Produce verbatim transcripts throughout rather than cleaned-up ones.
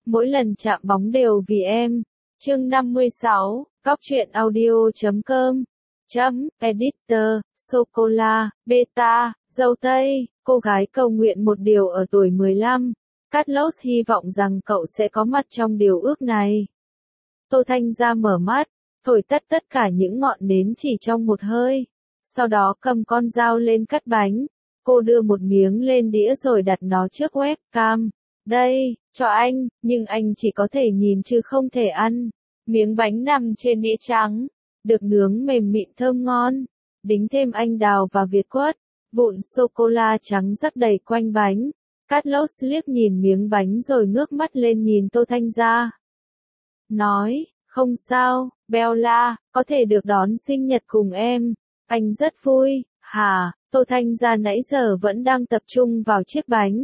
mỗi lần chạm bóng đều vì em. Chương năm mươi sáu, Cóc truyện audio chấm com. Chấm, editor, sô-cô-la, beta, dâu tây, cô gái cầu nguyện một điều ở tuổi mười lăm. Carlos hy vọng rằng cậu sẽ có mặt trong điều ước này. Tô Thanh Gia mở mắt, thổi tắt tất cả những ngọn nến chỉ trong một hơi. Sau đó cầm con dao lên cắt bánh. Cô đưa một miếng lên đĩa rồi đặt nó trước webcam. Đây, cho anh, nhưng anh chỉ có thể nhìn chứ không thể ăn. Miếng bánh nằm trên đĩa trắng, được nướng mềm mịn thơm ngon. Đính thêm anh đào và việt quất, vụn sô-cô-la trắng rắc đầy quanh bánh. Carlos liếc nhìn miếng bánh rồi ngước mắt lên nhìn Tô Thanh Gia. Nói, không sao, Bella, có thể được đón sinh nhật cùng em. Anh rất vui, hả? Tô Thanh Gia nãy giờ vẫn đang tập trung vào chiếc bánh.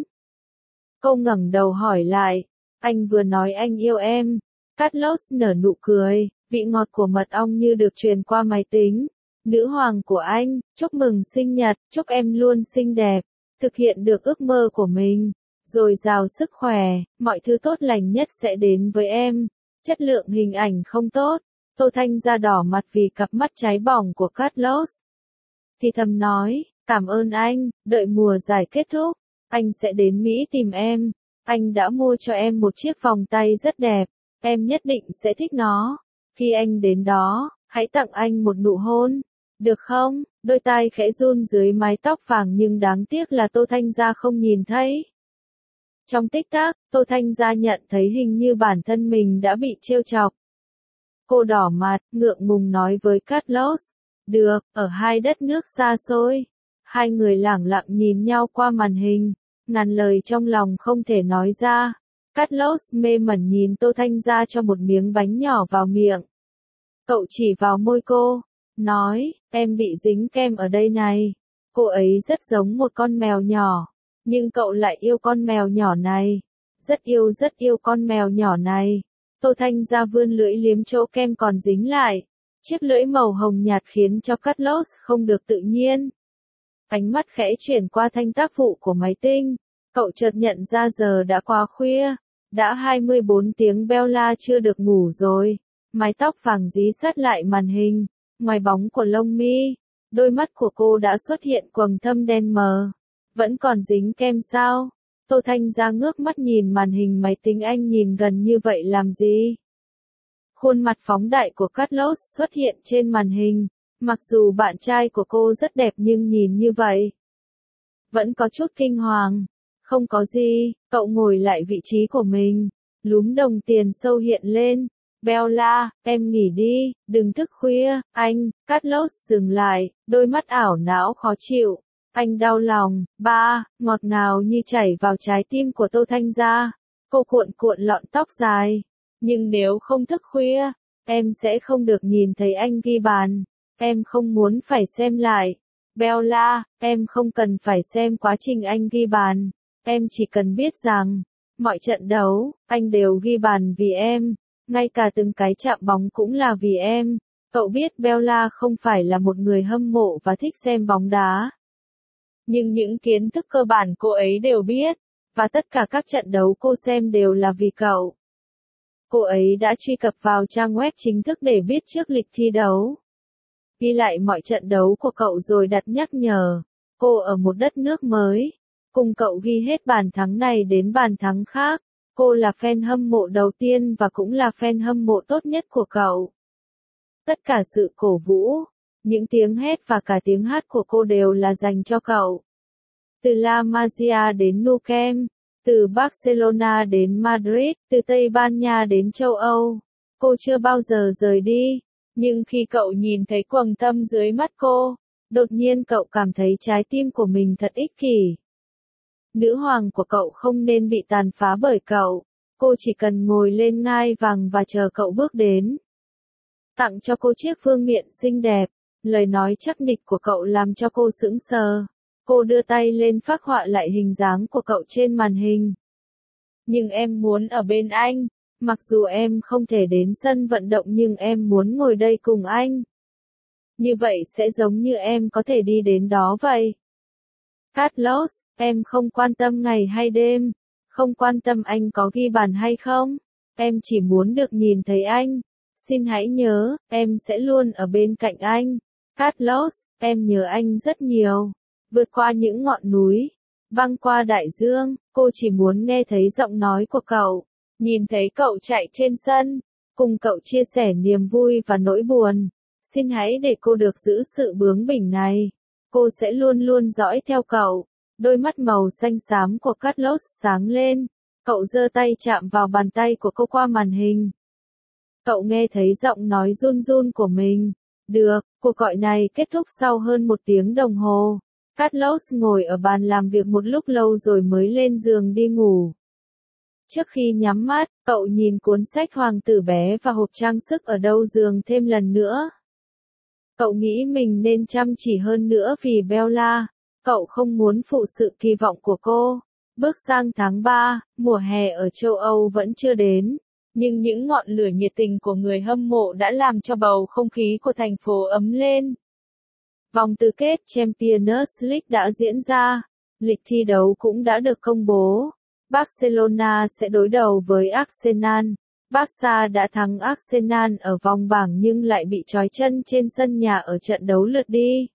Cô ngẩng đầu hỏi lại, anh vừa nói anh yêu em. Carlos nở nụ cười, vị ngọt của mật ong như được truyền qua máy tính. Nữ hoàng của anh, chúc mừng sinh nhật, chúc em luôn xinh đẹp, thực hiện được ước mơ của mình, dồi dào sức khỏe, mọi thứ tốt lành nhất sẽ đến với em. Chất lượng hình ảnh không tốt, Tô Thanh Gia đỏ mặt vì cặp mắt cháy bỏng của Carlos. Thì thầm nói, cảm ơn anh, đợi mùa giải kết thúc, anh sẽ đến Mỹ tìm em. Anh đã mua cho em một chiếc vòng tay rất đẹp, em nhất định sẽ thích nó. Khi anh đến đó, hãy tặng anh một nụ hôn, được không? Đôi tai khẽ run dưới mái tóc vàng nhưng đáng tiếc là Tô Thanh Gia không nhìn thấy. Trong tích tắc, Tô Thanh Gia nhận thấy hình như bản thân mình đã bị trêu chọc. Cô đỏ mặt, ngượng ngùng nói với Carlos, được, ở hai đất nước xa xôi. Hai người lẳng lặng nhìn nhau qua màn hình, ngàn lời trong lòng không thể nói ra. Carlos mê mẩn nhìn Tô Thanh Gia cho một miếng bánh nhỏ vào miệng. Cậu chỉ vào môi cô, nói, em bị dính kem ở đây này. Cô ấy rất giống một con mèo nhỏ, nhưng cậu lại yêu con mèo nhỏ này. Rất yêu rất yêu con mèo nhỏ này. Tô Thanh Gia vươn lưỡi liếm chỗ kem còn dính lại. Chiếc lưỡi màu hồng nhạt khiến cho Carlos không được tự nhiên. Ánh mắt khẽ chuyển qua thanh tác vụ của máy tinh. Cậu chợt nhận ra giờ đã quá khuya. Đã hai mươi bốn tiếng Bella chưa được ngủ rồi. Mái tóc vàng dí sát lại màn hình. Ngoài bóng của lông mi, đôi mắt của cô đã xuất hiện quầng thâm đen mờ. Vẫn còn dính kem sao? Tô Thanh Gia ngước mắt nhìn màn hình máy tính, anh nhìn gần như vậy làm gì? Khuôn mặt phóng đại của Carlos xuất hiện trên màn hình. Mặc dù bạn trai của cô rất đẹp nhưng nhìn như vậy vẫn có chút kinh hoàng. Không có gì, cậu ngồi lại vị trí của mình. Lúm đồng tiền sâu hiện lên. Bella, em nghỉ đi, đừng thức khuya, anh. Carlos dừng lại, đôi mắt ảo não khó chịu. Anh đau lòng, ba, ngọt ngào như chảy vào trái tim của Tô Thanh Gia. Cô cuộn cuộn lọn tóc dài. Nhưng nếu không thức khuya, em sẽ không được nhìn thấy anh ghi bàn. Em không muốn phải xem lại. Bella, em không cần phải xem quá trình anh ghi bàn. Em chỉ cần biết rằng, mọi trận đấu, anh đều ghi bàn vì em. Ngay cả từng cái chạm bóng cũng là vì em. Cậu biết Bella không phải là một người hâm mộ và thích xem bóng đá. Nhưng những kiến thức cơ bản cô ấy đều biết. Và tất cả các trận đấu cô xem đều là vì cậu. Cô ấy đã truy cập vào trang web chính thức để biết trước lịch thi đấu. Ghi lại mọi trận đấu của cậu rồi đặt nhắc nhở. Cô ở một đất nước mới. Cùng cậu ghi hết bàn thắng này đến bàn thắng khác. Cô là fan hâm mộ đầu tiên và cũng là fan hâm mộ tốt nhất của cậu. Tất cả sự cổ vũ, những tiếng hét và cả tiếng hát của cô đều là dành cho cậu. Từ La Masia đến Nou Camp, từ Barcelona đến Madrid, từ Tây Ban Nha đến châu Âu, cô chưa bao giờ rời đi. Nhưng khi cậu nhìn thấy quầng thâm dưới mắt cô, đột nhiên cậu cảm thấy trái tim của mình thật ích kỷ. Nữ hoàng của cậu không nên bị tàn phá bởi cậu. Cô chỉ cần ngồi lên ngai vàng và chờ cậu bước đến. Tặng cho cô chiếc vương miện xinh đẹp. Lời nói chắc nịch của cậu làm cho cô sững sờ. Cô đưa tay lên phác họa lại hình dáng của cậu trên màn hình. Nhưng em muốn ở bên anh. Mặc dù em không thể đến sân vận động nhưng em muốn ngồi đây cùng anh. Như vậy sẽ giống như em có thể đi đến đó vậy. Carlos, em không quan tâm ngày hay đêm. Không quan tâm anh có ghi bàn hay không. Em chỉ muốn được nhìn thấy anh. Xin hãy nhớ, em sẽ luôn ở bên cạnh anh. Carlos, em nhớ anh rất nhiều. Vượt qua những ngọn núi, băng qua đại dương, cô chỉ muốn nghe thấy giọng nói của cậu. Nhìn thấy cậu chạy trên sân, cùng cậu chia sẻ niềm vui và nỗi buồn. Xin hãy để cô được giữ sự bướng bỉnh này. Cô sẽ luôn luôn dõi theo cậu. Đôi mắt màu xanh xám của Carlos sáng lên. Cậu giơ tay chạm vào bàn tay của cô qua màn hình. Cậu nghe thấy giọng nói run run của mình. Được, cuộc gọi này kết thúc sau hơn một tiếng đồng hồ. Carlos ngồi ở bàn làm việc một lúc lâu rồi mới lên giường đi ngủ. Trước khi nhắm mắt, cậu nhìn cuốn sách Hoàng tử bé và hộp trang sức ở đầu giường thêm lần nữa. Cậu nghĩ mình nên chăm chỉ hơn nữa vì Bella. Cậu không muốn phụ sự kỳ vọng của cô. Bước sang tháng ba, mùa hè ở châu Âu vẫn chưa đến. Nhưng những ngọn lửa nhiệt tình của người hâm mộ đã làm cho bầu không khí của thành phố ấm lên. Vòng tứ kết Champions League đã diễn ra. Lịch thi đấu cũng đã được công bố. Barcelona sẽ đối đầu với Arsenal. Barca đã thắng Arsenal ở vòng bảng nhưng lại bị trói chân trên sân nhà ở trận đấu lượt đi.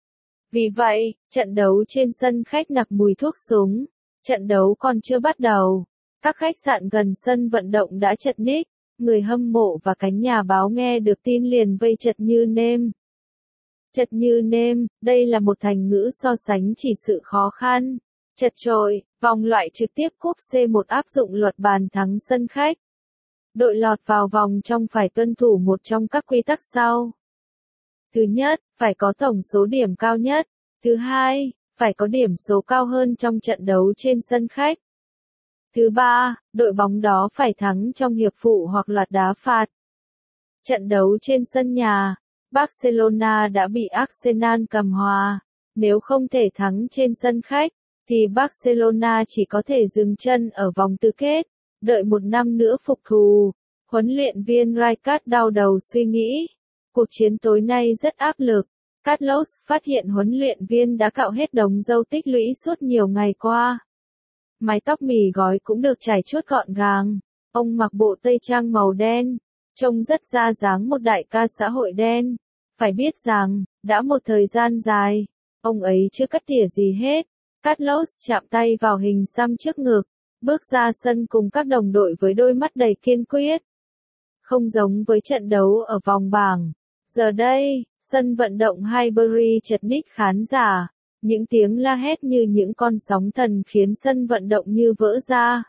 Vì vậy, trận đấu trên sân khách nặc mùi thuốc súng. Trận đấu còn chưa bắt đầu. Các khách sạn gần sân vận động đã chật ních. Người hâm mộ và cánh nhà báo nghe được tin liền vây chật như nêm. Chật như nêm, đây là một thành ngữ so sánh chỉ sự khó khăn. Chật chội, vòng loại trực tiếp cúp C một áp dụng luật bàn thắng sân khách. Đội lọt vào vòng trong phải tuân thủ một trong các quy tắc sau. Thứ nhất, phải có tổng số điểm cao nhất. Thứ hai, phải có điểm số cao hơn trong trận đấu trên sân khách. Thứ ba, đội bóng đó phải thắng trong hiệp phụ hoặc loạt đá phạt. Trận đấu trên sân nhà, Barcelona đã bị Arsenal cầm hòa. Nếu không thể thắng trên sân khách, thì Barcelona chỉ có thể dừng chân ở vòng tứ kết, đợi một năm nữa phục thù. Huấn luyện viên Rijkaard đau đầu suy nghĩ. Cuộc chiến tối nay rất áp lực. Carlos phát hiện huấn luyện viên đã cạo hết đống râu tích lũy suốt nhiều ngày qua. Mái tóc mì gói cũng được chải chuốt gọn gàng. Ông mặc bộ tây trang màu đen, trông rất ra dáng một đại ca xã hội đen. Phải biết rằng, đã một thời gian dài, ông ấy chưa cắt tỉa gì hết. Carlos chạm tay vào hình xăm trước ngực, bước ra sân cùng các đồng đội với đôi mắt đầy kiên quyết. Không giống với trận đấu ở vòng bảng. Giờ đây, sân vận động Highbury chật ních khán giả. Những tiếng la hét như những con sóng thần khiến sân vận động như vỡ ra.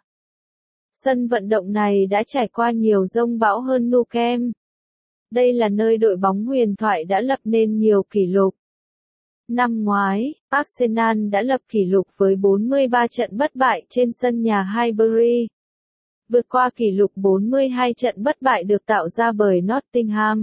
Sân vận động này đã trải qua nhiều dông bão hơn Nou Camp. Đây là nơi đội bóng huyền thoại đã lập nên nhiều kỷ lục. Năm ngoái, Arsenal đã lập kỷ lục với bốn mươi ba trận bất bại trên sân nhà Highbury. Vượt qua kỷ lục bốn mươi hai trận bất bại được tạo ra bởi Nottingham.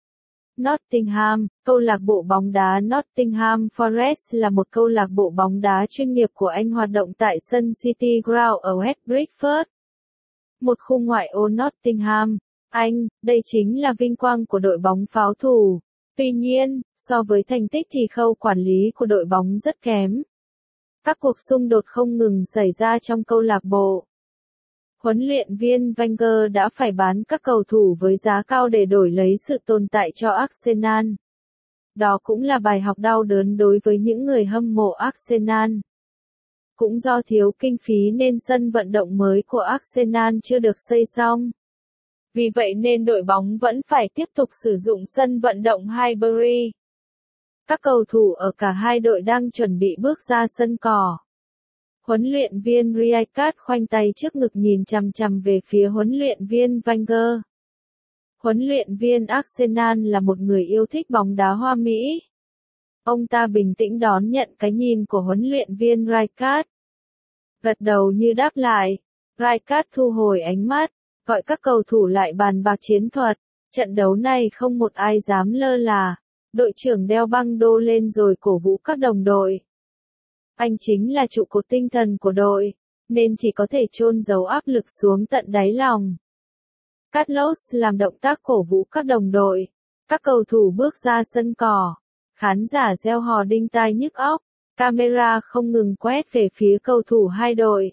Nottingham, câu lạc bộ bóng đá Nottingham Forest là một câu lạc bộ bóng đá chuyên nghiệp của Anh hoạt động tại sân City Ground ở West Bridgford. Một khu ngoại ô Nottingham, Anh, đây chính là vinh quang của đội bóng pháo thủ. Tuy nhiên, so với thành tích thì khâu quản lý của đội bóng rất kém. Các cuộc xung đột không ngừng xảy ra trong câu lạc bộ. Huấn luyện viên Wenger đã phải bán các cầu thủ với giá cao để đổi lấy sự tồn tại cho Arsenal. Đó cũng là bài học đau đớn đối với những người hâm mộ Arsenal. Cũng do thiếu kinh phí nên sân vận động mới của Arsenal chưa được xây xong. Vì vậy nên đội bóng vẫn phải tiếp tục sử dụng sân vận động Highbury. Các cầu thủ ở cả hai đội đang chuẩn bị bước ra sân cỏ. Huấn luyện viên Rijkaard khoanh tay trước ngực nhìn chằm chằm về phía huấn luyện viên Wenger. Huấn luyện viên Arsenal là một người yêu thích bóng đá Hoa Mỹ. Ông ta bình tĩnh đón nhận cái nhìn của huấn luyện viên Rijkaard. Gật đầu như đáp lại. Rijkaard thu hồi ánh mắt, gọi các cầu thủ lại bàn bạc chiến thuật. Trận đấu này không một ai dám lơ là. Đội trưởng đeo băng đô lên rồi cổ vũ các đồng đội. Anh chính là trụ cột tinh thần của đội, nên chỉ có thể chôn giấu áp lực xuống tận đáy lòng. Carlos làm động tác cổ vũ các đồng đội. Các cầu thủ bước ra sân cỏ. Khán giả reo hò đinh tai nhức óc. Camera không ngừng quét về phía cầu thủ hai đội.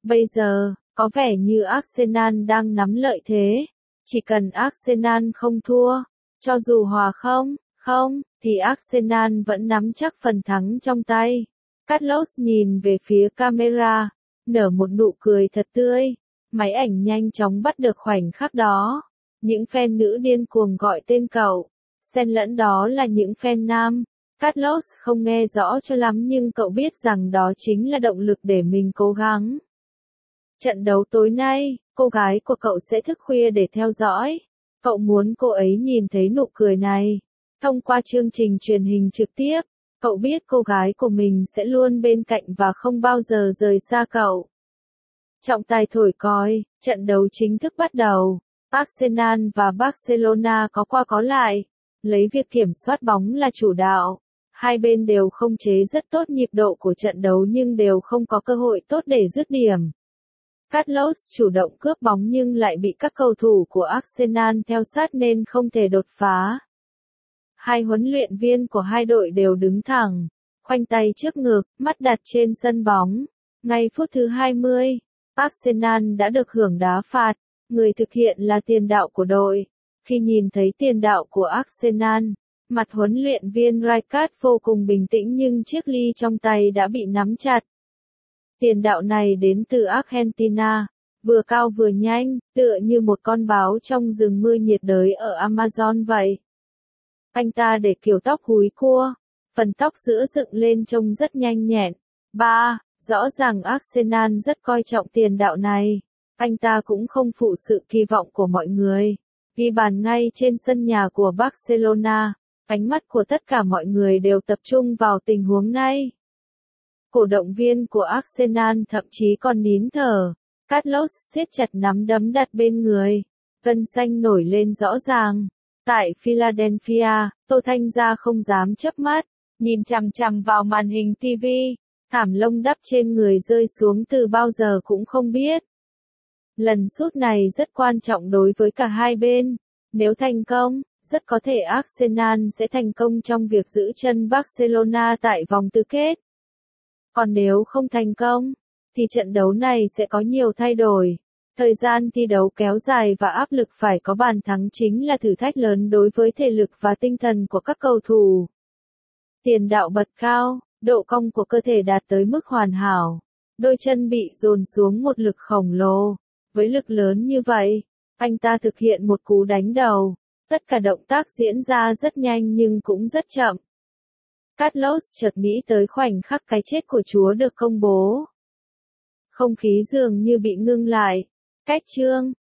Bây giờ, có vẻ như Arsenal đang nắm lợi thế. Chỉ cần Arsenal không thua, cho dù hòa không, không, thì Arsenal vẫn nắm chắc phần thắng trong tay. Carlos nhìn về phía camera, nở một nụ cười thật tươi. Máy ảnh nhanh chóng bắt được khoảnh khắc đó. Những fan nữ điên cuồng gọi tên cậu. Xen lẫn đó là những fan nam. Carlos không nghe rõ cho lắm nhưng cậu biết rằng đó chính là động lực để mình cố gắng. Trận đấu tối nay, cô gái của cậu sẽ thức khuya để theo dõi. Cậu muốn cô ấy nhìn thấy nụ cười này. Thông qua chương trình truyền hình trực tiếp, cậu biết cô gái của mình sẽ luôn bên cạnh và không bao giờ rời xa cậu. Trọng tài thổi còi, trận đấu chính thức bắt đầu. Arsenal và Barcelona có qua có lại, lấy việc kiểm soát bóng là chủ đạo. Hai bên đều không chế rất tốt nhịp độ của trận đấu nhưng đều không có cơ hội tốt để dứt điểm. Carlos chủ động cướp bóng nhưng lại bị các cầu thủ của Arsenal theo sát nên không thể đột phá. Hai huấn luyện viên của hai đội đều đứng thẳng, khoanh tay trước ngực, mắt đặt trên sân bóng. Ngay phút thứ hai mươi, Arsenal đã được hưởng đá phạt, người thực hiện là tiền đạo của đội. Khi nhìn thấy tiền đạo của Arsenal, mặt huấn luyện viên Rijkaard vô cùng bình tĩnh nhưng chiếc ly trong tay đã bị nắm chặt. Tiền đạo này đến từ Argentina, vừa cao vừa nhanh, tựa như một con báo trong rừng mưa nhiệt đới ở Amazon vậy. Anh ta để kiểu tóc húi cua, phần tóc giữa dựng lên trông rất nhanh nhẹn. ba. Rõ ràng Arsenal rất coi trọng tiền đạo này. Anh ta cũng không phụ sự kỳ vọng của mọi người. Ghi bàn ngay trên sân nhà của Barcelona, ánh mắt của tất cả mọi người đều tập trung vào tình huống này. Cổ động viên của Arsenal thậm chí còn nín thở. Carlos siết chặt nắm đấm đặt bên người. Gân xanh nổi lên rõ ràng. Tại Philadelphia, Tô Thanh Gia không dám chớp mắt, nhìn chằm chằm vào màn hình ti vi. Thảm lông đắp trên người rơi xuống từ bao giờ cũng không biết. Lần sút này rất quan trọng đối với cả hai bên. Nếu thành công, rất có thể Arsenal sẽ thành công trong việc giữ chân Barcelona tại vòng tứ kết. Còn nếu không thành công, thì trận đấu này sẽ có nhiều thay đổi. Thời gian thi đấu kéo dài và áp lực phải có bàn thắng chính là thử thách lớn đối với thể lực và tinh thần của các cầu thủ. Tiền đạo bật cao, độ cong của cơ thể đạt tới mức hoàn hảo. Đôi chân bị dồn xuống một lực khổng lồ. Với lực lớn như vậy, anh ta thực hiện một cú đánh đầu. Tất cả động tác diễn ra rất nhanh nhưng cũng rất chậm. Carlos chợt nghĩ tới khoảnh khắc cái chết của Chúa được công bố. Không khí dường như bị ngưng lại. Cách chương